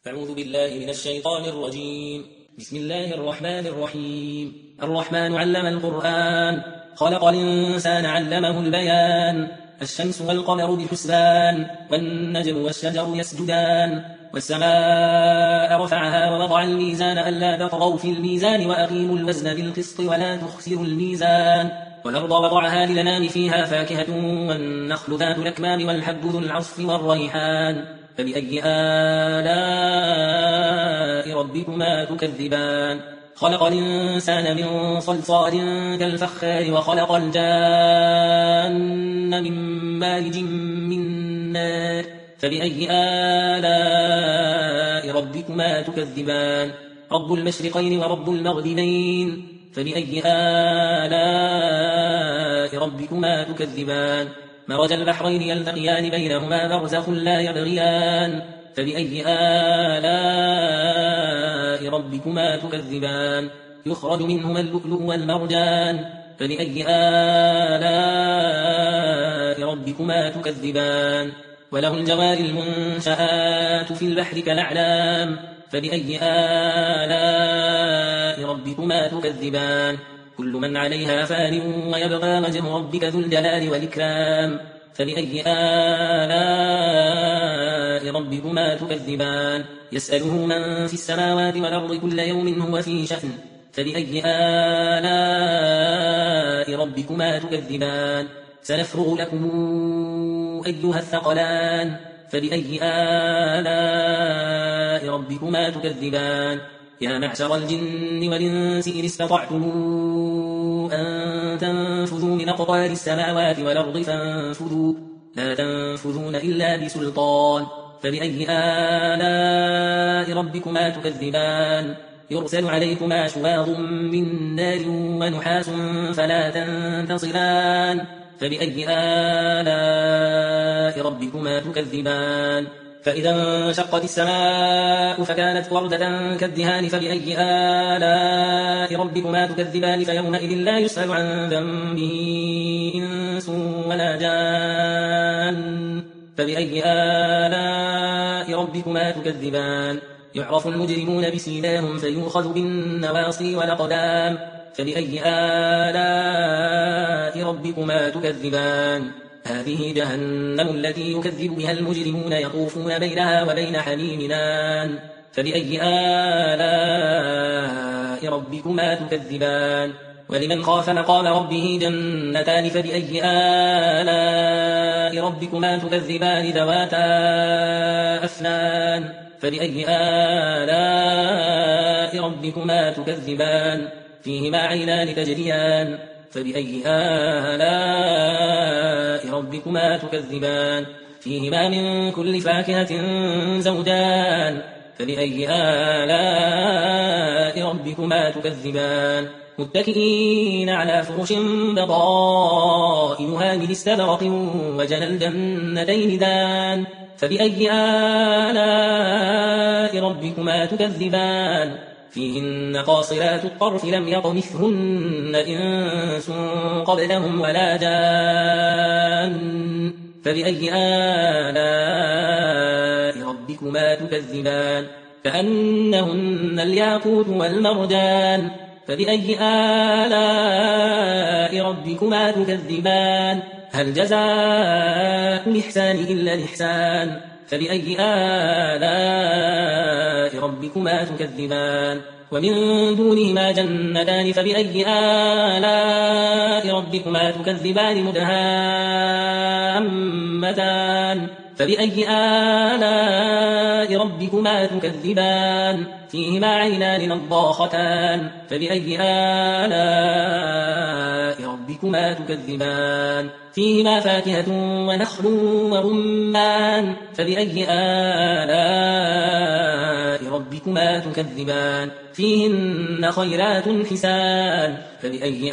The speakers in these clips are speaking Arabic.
أعوذ بالله من الشيطان الرجيم. بسم الله الرحمن الرحيم. الرحمن علم القرآن، خلق الإنسان علمه البيان. الشمس والقمر بحسبان، والنجم والشجر يسجدان. والسماء رفعها ووضع الميزان ألا تطغوا في الميزان وأقيموا الوزن بالقسط ولا تخسروا الميزان. والأرض وضعها للأنام فيها فاكهة والنخل ذات الأكمام والحب ذو العصف والريحان. فبأي آلاء ربكما تكذبان؟ خلق الإنسان من صلصال كالفخار وخلق الجان من مارج من نار. فبأي آلاء ربكما تكذبان؟ رب المشرقين ورب المغربين. فبأي آلاء ربكما تكذبان؟ مرج البحرين يلتقيان بينهما برزخ لا يبغيان. فبأي آلاء ربكما تكذبان؟ يخرج منهما اللؤلؤ والمرجان. فبأي آلاء ربكما تكذبان؟ وله الجوار المنشآت في البحر كالأعلام. فبأي آلاء ربكما تكذبان؟ كل من عليها فان ويبقى وجه ربك ذو الجلال والإكرام. فبأي آلاء ربكما تكذبان؟ يسأله من في السماوات والأرض كل يوم هو في شأن. فبأي آلاء ربكما تكذبان؟ سنفرغ لكم أيها الثقلان. فبأي آلاء ربكما تكذبان؟ يا معشر الجن والإنس إن استطعتم أن تنفذوا من أقطار السماوات والأرض فانفذوا، لا تنفذون إلا بسلطان. فبأي آلاء ربكما تكذبان؟ يرسل عليكما شواظ من نار ونحاس فلا تنتصران. فبأي آلاء ربكما تكذبان؟ فإذا انشقت السماء فكانت وردة كالدهان. فبأي آلاء ربكما تكذبان؟ فيومئذ لا يسأل عن ذنبه إنس ولا جان. فبأي آلاء ربكما تكذبان؟ يعرف المجرمون بسيماهم فيؤخذ بالنواصي والأقدام. فبأي آلاء ربكما تكذبان؟ هذه جهنم التي يكذب بها المجرمون يطوفون بينها وبين حميم آن. فبأي آلاء ربكما تكذبان؟ ولمن خاف مقام ربه جنتان. فبأي آلاء ربكما تكذبان؟ ذواتا أفنان. فبأي آلاء ربكما تكذبان؟ فيهما عينان تجريان. فبأي آلاء ربكما تكذبان؟ فيهما من كل فاكهة زوجان. فبأي آلاء ربكما تكذبان؟ متكئين على فرش بطائنها من استبرق وجنى الجنتين دان. فبأي آلاء ربكما تكذبان؟ فيهن قاصرات الطرف لم يطمثهن إنس قبلهم ولا جان. فبأي آلاء ربكما تكذبان؟ كأنهن الياقوت والمرجان. فبأي آلاء ربكما تكذبان؟ هل جزاء الإحسان إلا الإحسان؟ فبأي آلاء ربكما تكذبان؟ ومن دونهما جنتان. فبأي آلاء ربكما تكذبان؟ مدهامتان. فبأي آلاء ربكما تكذبان؟ فيهما عينان نضاختان. فبأي آلاء ربكما تكذبان؟ فيهما فاكهة ونخل ورمان. فبأي آلاء ربكما تكذبان؟ فيهن خيرات حسان. فبأي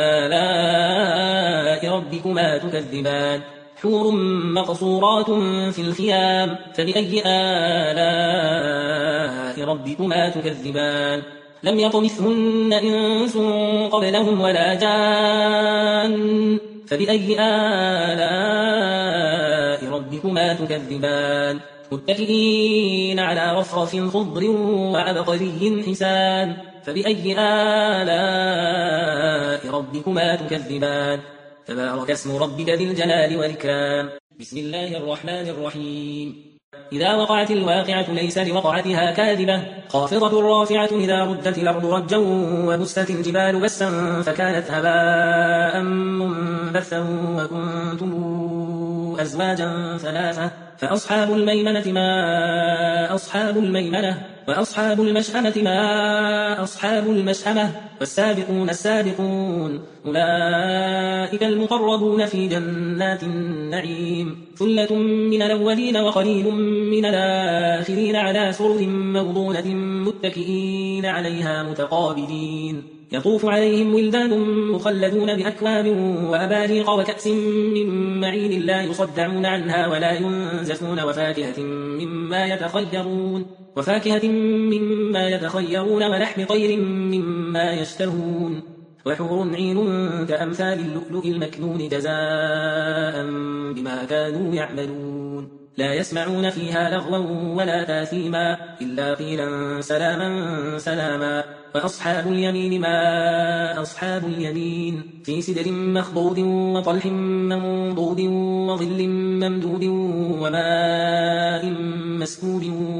آلاء ربكما تكذبان؟ حور مقصورات في الخيام. فبأي آلاء ربكما تكذبان؟ لم يطمثهن إنس قبلهم ولا جان. فبأي آلاء ربكما تكذبان؟ متكئين على رفرف خضر وعبقري حسان فبأي آلاء ربكما تكذبان تبارك اسم ربك ذي الجلال والإكرام بسم الله الرحمن الرحيم إذا وقعت الواقعة ليس لوقعتها كاذبة خافضة رافعة إذا ردت الأرض رجا وبست الجبال بسا فكانت هباء منبثا وكنتم أزواجا ثلاثة فأصحاب الميمنة ما أصحاب الميمنة وأصحاب المشأمة ما أصحاب المشأمة والسابقون السابقون أولئك المقربون في جنات النعيم ثلة من الأولين وقليل من الآخرين على سرر موضونة متكئين عليها متقابلين يطوف عليهم ولدان مخلدون بأكواب وأباريق وكأس من معين لا يصدعون عنها ولا ينزفون وفاكهة مما يتخيرون ولحم طير مما يشتهون وحور عين كأمثال اللؤلؤ المكنون جزاء بما كانوا يعملون لا يسمعون فيها لغوا ولا تاثيما إلا قيلا سلاما سلاما وأصحاب اليمين ما أصحاب اليمين في سدر مخضود وطلح منضود وظل ممدود وماء مسكوب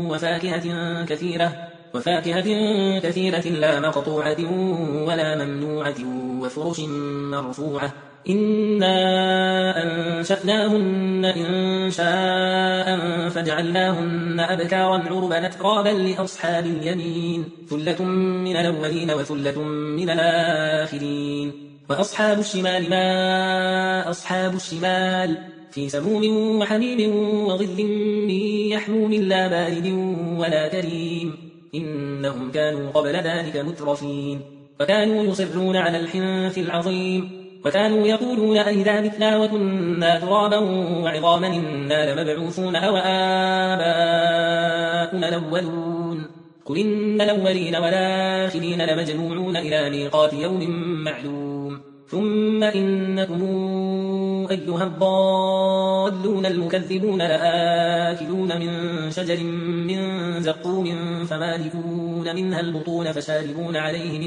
وفاكهة كثيرة لا مقطوعة ولا ممنوعة وفرش مرفوعة إنا أنشأناهن إنشاء فجعلناهن أبكارا عربا أترابا لأصحاب اليمين ثلة من الأولين وثلة من الآخرين وأصحاب الشمال ما أصحاب الشمال في سموم وحميم وظل من يحموم لا بارد ولا كريم إنهم كانوا قبل ذلك مترفين وكانوا يصرون على الحنث العظيم وكانوا يقولون أئذا متنا وكنا ترابا وعظاما إنا لمبعوثون أو آباؤنا الأولون قل إن الأولين والآخرين لمجموعون إلى ميقات يوم معلوم ثم إنكم أيها الضالون المكذبون لآكلون من شجر من زقوم فمالكون منها البطون فشاربون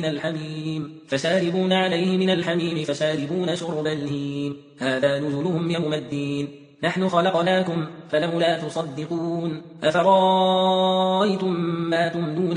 عليه من الحميم فشاربون شرب الهيم هذا نزلهم يوم الدين نحن خلقناكم فلولا تصدقون أفرأيتم ما تمنون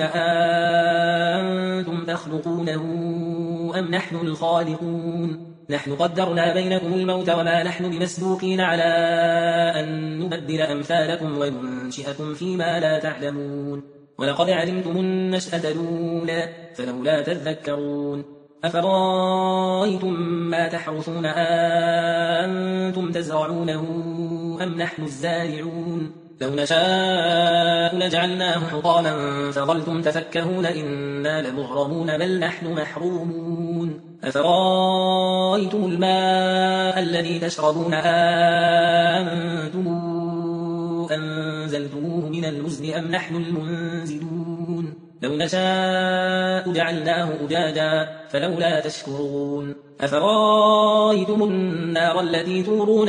أنتم تخلقونه أم نحن الخالقون نحن قدرنا بينكم الموت وما نحن بمسبوقين على أن نبدل أمثالكم وننشئكم فيما لا تعلمون ولقد علمتم النشأة الأولى فلولا تذكرون أفرأيتم ما تحرثون أنتم تزرعونه أم نحن الزارعون لو نشاء لجعلناه حطاما فظلتم تفكهون إنا لمغرمون بل نحن محرومون أفرأيتم الماء الذي تشربون أنتم أنزلتموه من المزن أم نحن المنزلون لو نشاء جعلناه أجاجا فلولا تشكرون أفرأيتم النار التي تورون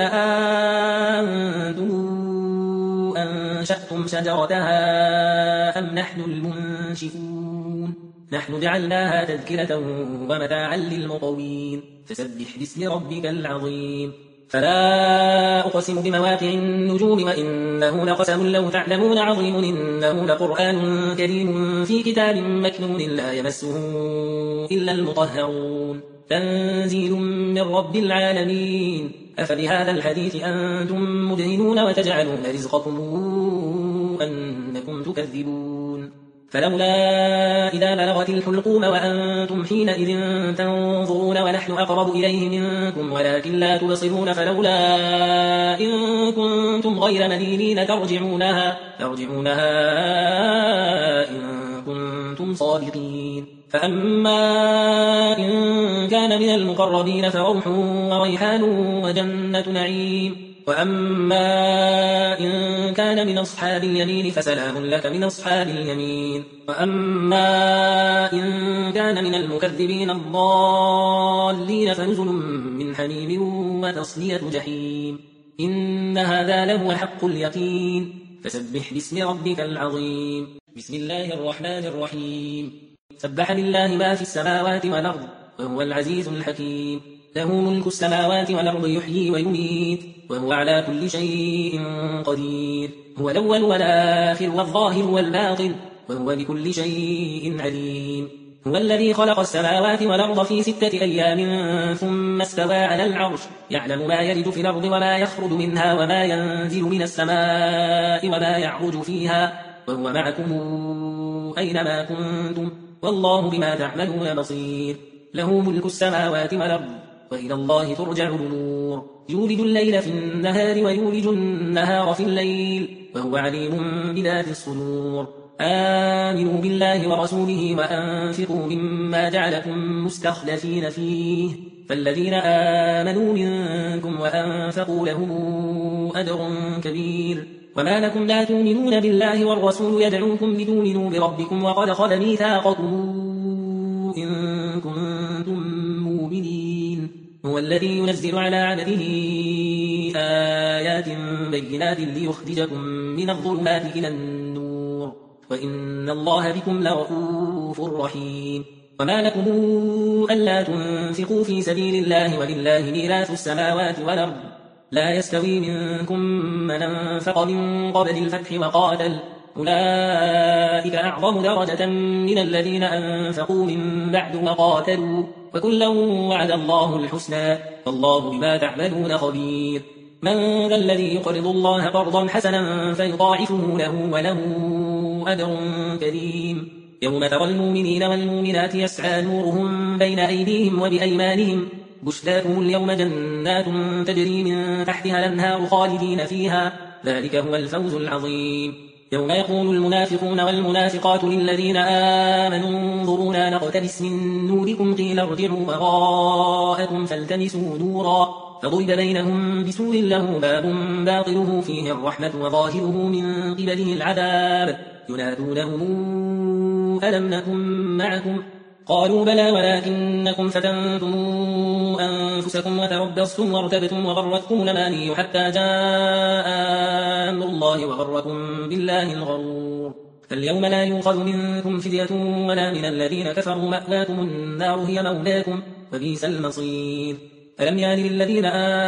أنتم أنشأتم شجرتها أم نحن المنشئون نحن جعلناها تذكرة ومتاعا للمقوين فسبح باسم ربك العظيم فلا أقسم بمواقع النجوم وإنه لقسم لو تعلمون عظيم إنه لقرآن كريم في كتاب مكنون لا يمسه إلا المطهرون تنزيل من رب العالمين أفبهذا الحديث أنتم مدهنون وتجعلون رزقكم أنكم تكذبون فلولا إذا بلغت الحلقوم وأنتم حينئذ تنظرون ونحن أقرب إليه منكم ولكن لا تبصرون فلولا إن كنتم غير مدينين ترجعونها إن كنتم صادقين فأما إن كان من المقربين فروح وريحان وجنة نعيم وأما إن كان من أصحاب اليمين فسلام لك من أصحاب اليمين وأما إن كان من المكذبين الضالين فنزل من حميم وتصلية جحيم إن هذا لهو حق اليقين فسبح باسم ربك العظيم. بسم الله الرحمن الرحيم. سبح لله ما في السماوات والأرض وهو العزيز الحكيم. له ملك السماوات والأرض يحيي ويميت وهو على كل شيء قدير. هو الأول والآخر والظاهر والباطن وهو بكل شيء عليم. هو الذي خلق السماوات والأرض في 6 أيام ثم استوى على العرش يعلم ما يلج في الأرض وما يخرج منها وما ينزل من السماء وما يعرج فيها وهو معكم أينما كنتم والله بما تعملون بصير. له ملك السماوات والأرض وإلى الله ترجع الأمور. يولج الليل في النهار ويولج النهار في الليل وهو عليم بذات الصدور. آمنوا بالله ورسوله وأنفقوا مما جعلكم مستخلفين فيه فالذين آمنوا منكم وأنفقوا لهم أجر كبير. وما لكم لا تؤمنون بالله والرسول يدعوكم لتؤمنوا بربكم وقد خذ ميثاقكم إن كنتم مؤمنين. هو الذي ينزل على عبده آيات بينات ليخرجكم من الظلمات إلى النور وإن الله بكم لرؤوف رحيم. وما لكم ألا تنفقوا في سبيل الله ولله ميراث السماوات والأرض لا يستوي منكم من أنفق من قبل الفتح وقاتل أولئك أعظم درجة من الذين أنفقوا من بعد وقاتلوا وكلا وعد الله الحسنى والله بما تعملون خبير. من ذا الذي يقرض الله قرضا حسنا فيضاعفه له وله أجر كريم. يوم ترى المؤمنين والمؤمنات يسعى نورهم بين أيديهم وبأيمانهم بشراكم اليوم جنات تجري من تحتها الأنهار خالدين فيها ذلك هو الفوز العظيم. يوم يقول المنافقون والمنافقات للذين آمنوا انظرونا نقتبس من نوركم قيل ارجعوا وراءكم فالتمسوا نورا فضرب بينهم بسور له باب باطنه فيه الرحمة وظاهره من قبله العذاب ينادونهم ألم نكن معكم قالوا بلى ولكنكم فتنتم أنفسكم وتربصتم وارتبتم وغرتكم الأماني حتى جاء أمر الله وغركم بالله الغرور. فاليوم لا يؤخذ منكم فدية ولا من الذين كفروا مأواكم النار هي مولاكم وبئس المصير. ألم يان للذين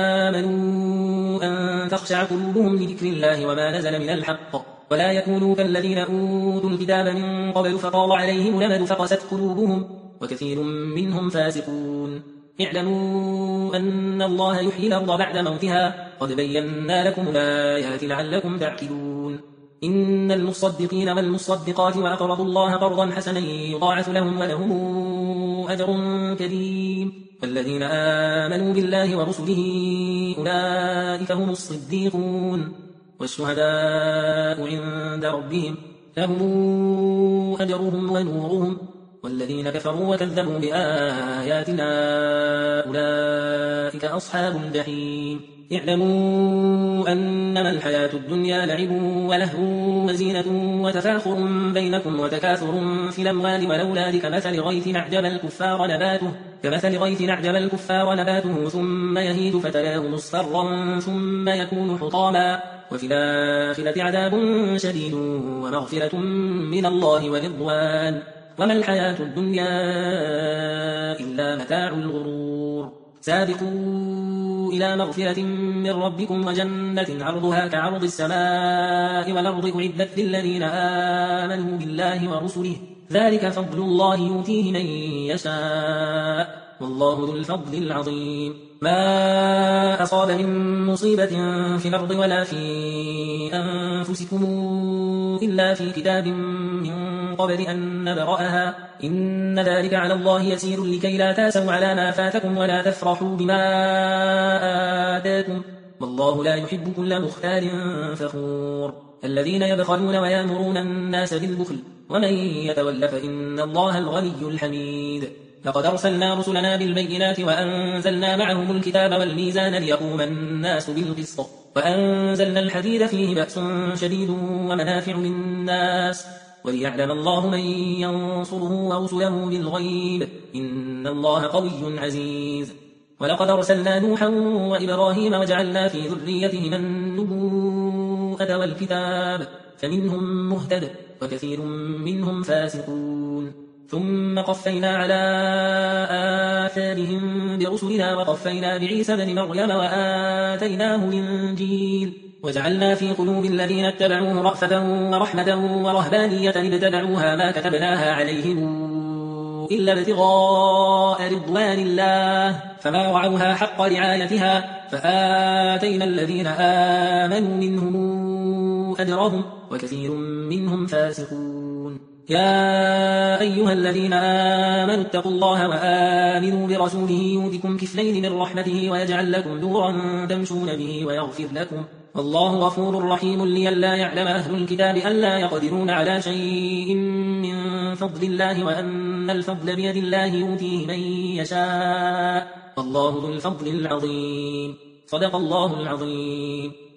آمنوا أن تخشع قلوبهم لذكر الله وما نزل من الحق ولا يكونوا كالذين أوتوا الكتاب من قبل فطال عليهم الأمد فقست قلوبهم وكثير منهم فاسقون. اعلموا أن الله يحيي الأرض بعد موتها قد بينا لكم الآيات لعلكم تعقلون. إن المصدقين والمصدقات وأقرضوا الله قرضا حسنا يضاعف لهم ولهم أجر كريم. والذين آمنوا بالله ورسله أولئك هم الصديقون والشهداء عند ربهم لهم أجرهم ونورهم والذين كفروا وكذبوا بآياتنا أولئك أصحاب الجحيم. اعلموا أنما الحياة الدنيا لعب ولهو وزينة وتفاخر بينكم وتكاثر في الأموال والأولاد كمثل غيث أعجب الكفار نباته ثم يهيج فتراه مصفرا ثم يكون حطاما وفي الآخرة عذاب شديد ومغفرة من الله ورضوان وما الحياة الدنيا إلا متاع الغرور. سابقوا إلى مغفرة من ربكم وجنة عرضها كعرض السماء والأرض أعدت للذين آمنوا بالله ورسله ذلك فضل الله يؤتيه من يشاء والله ذو الفضل العظيم. ما أصاب من مصيبة في الأرض ولا في أنفسكم إلا في كتاب من قبل أن نبرأها إن ذلك على الله يسير لكي لا تاسوا على ما فاتكم ولا تفرحوا بما آتاكم والله لا يحب كل مختال فخور. الذين يبخلون ويأمرون الناس بالبخل ومن يتول فإن الله الغني الحميد. لقد أرسلنا رسلنا بالبينات وأنزلنا معهم الكتاب والميزان ليقوم الناس بالقسط وأنزلنا الحديد فيه بأس شديد ومنافع للناس وليعلم الله من ينصره ورسله بالغيب إن الله قوي عزيز. ولقد أرسلنا نوحا وإبراهيم وجعلنا في ذريتهما النبوة أتوا الكتاب فمنهم مهتد وكثير منهم فاسقون ثم قفينا على آثارهم برسلنا وقفينا بعيسى بن مريم وآتيناه الإنجيل وجعلنا في قلوب الذين اتبعوه رأفة ورحمة ورهبانية ابتدعوها ما كتبناها عليهم إلا ابتغاء رضوان الله فما رعوها حق رعايتها فآتينا الذين آمنوا منهم أجرهم وكثير منهم فاسقون يا أيها الذين آمنوا اتقوا الله وآمنوا برسوله يؤتكم كفلين من رحمته ويجعل لكم نورا تمشون به ويغفر لكم والله غفور رحيم لئلا يعلم أهل الكتاب ألا يقدرون على شيء من فضل الله وأن الفضل بيد الله يؤتيه من يشاء والله ذو الفضل العظيم صدق الله العظيم.